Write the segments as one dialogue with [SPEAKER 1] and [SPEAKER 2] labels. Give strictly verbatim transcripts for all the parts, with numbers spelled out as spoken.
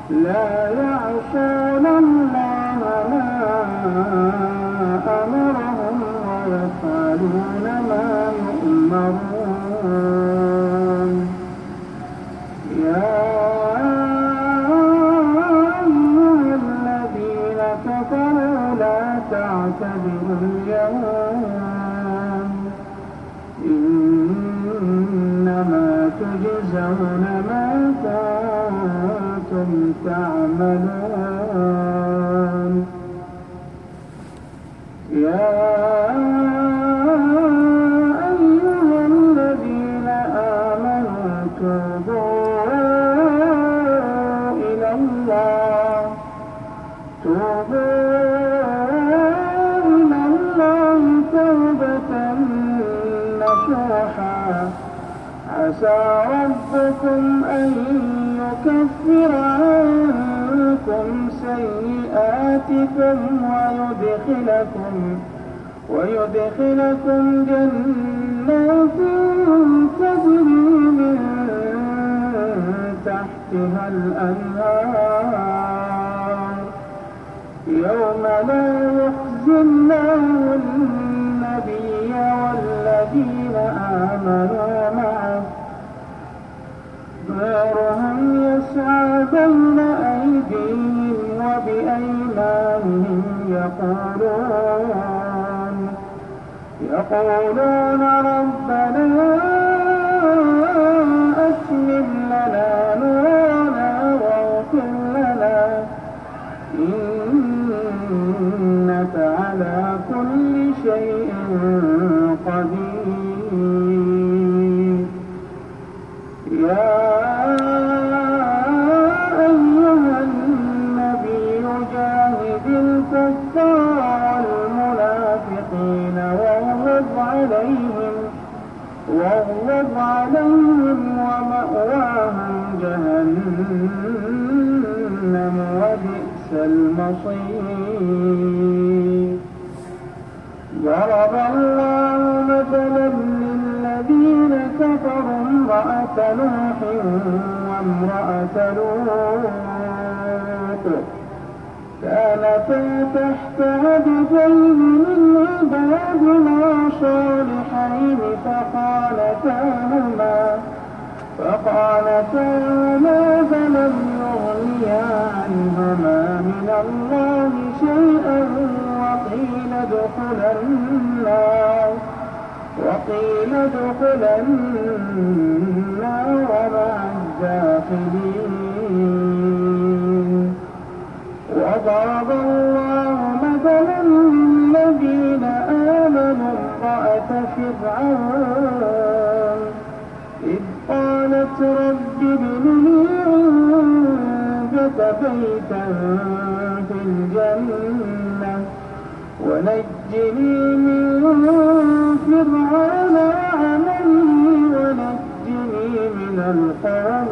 [SPEAKER 1] لا يعصون الله ما أمرهم ويفعلون ما يؤمرون. يا أيها الذين كفروا لا تعتذروا اليوم إنما تجزون ما كنتم تعملون. يا أيها الذين آمنوا توبوا إلى الله توبوا إلى الله توبة نصوحا عسى ربكم أن يكفر عنكم سيئاتكم ويدخلكم ويدخلكم جنات تجري من تحتها الأنهار يوم لا يخزي الله النبي والذين آمنوا معه نورهم يسعى بين أيديهم وبأيمانهم يقولون يقولون ربنا أتمم لنا نورنا واغفر لنا إنك على كل شيء قدير. يا أيها النبي جاهد الكفار والمنافقين واغلظ عليهم واغلظ عليهم ومأواهم جهنم وبئس المصير. ضرب الله مثلا للذين كفروا امرأة نوح وامرأة لوط كانتا تحت عبدين من عبادنا صالحين فخانتاهما فخانتاهما فلم يغنيا عنهما من الله شيئا وقيل ادخلا النار وقيل ادخلا النار مع الداخلين. وضرب الله مثلا للذين آمنوا امرأة فرعون إذ قالت رب ابن لي عندك بيتا في الجنة ونجني من فرعون وعمله ونجني من القوم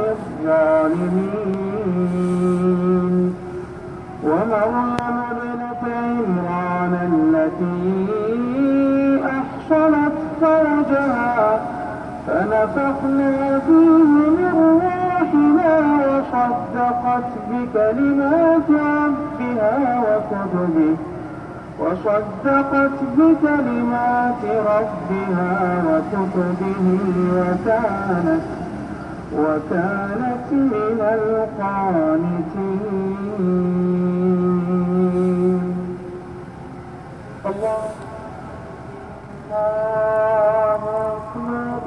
[SPEAKER 1] الظالمين. ومريم ابنة عمران التي أحصنت فرجها فنفخنا فيه من روحنا وصدقت بكلمات ربها وكتبه وصدقت بكلمات ربها وكتبه وكانت وكانت من القانتين. الله أكبر.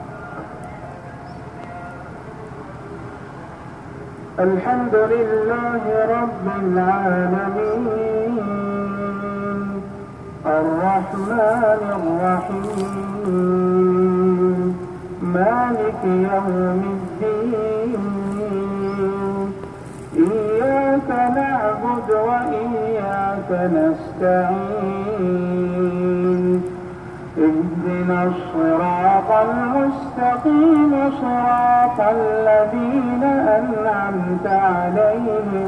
[SPEAKER 1] الحمد لله رب العالمين الرحمن الرحيم مالك يوم الدين إياك نعبد وإياك نستعين اهدنا الصراط المستقيم صراط الذين أنعمت عليهم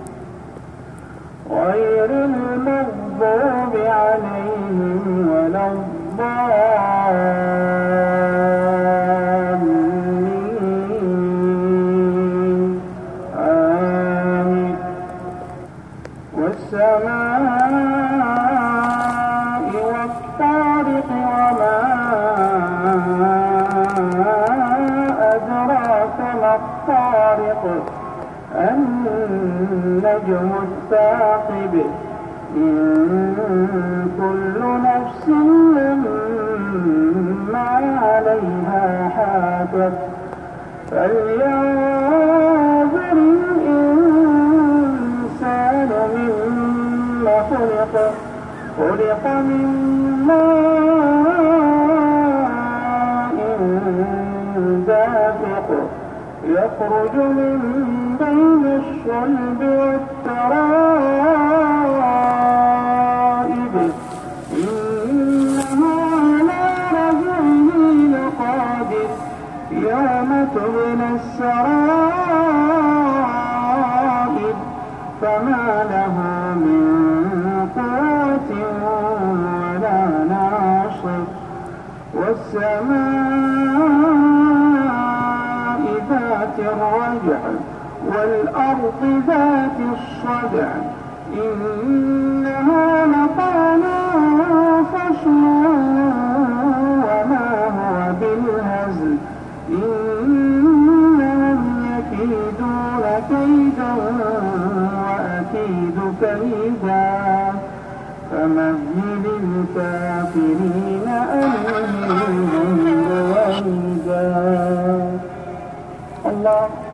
[SPEAKER 1] غير المغضوب عليهم ولا الضالين. آمين. طارق النجم الثاقب إن كل نفس لما عليها حافظ فلينظر الإنسان مما خلق خلق من ماء دافق يخرج من بين الصلب والترائب إنه على رجعه لقادر يوم تبلى السرائر فما له من قوة ولا ناصر والسماء ذات الرجع والأرض ذات الصدع إنها لقولا فصل وما هو بالهزل إنهم يكيدون كيدا وأكيد كيدا فمهل الكافرين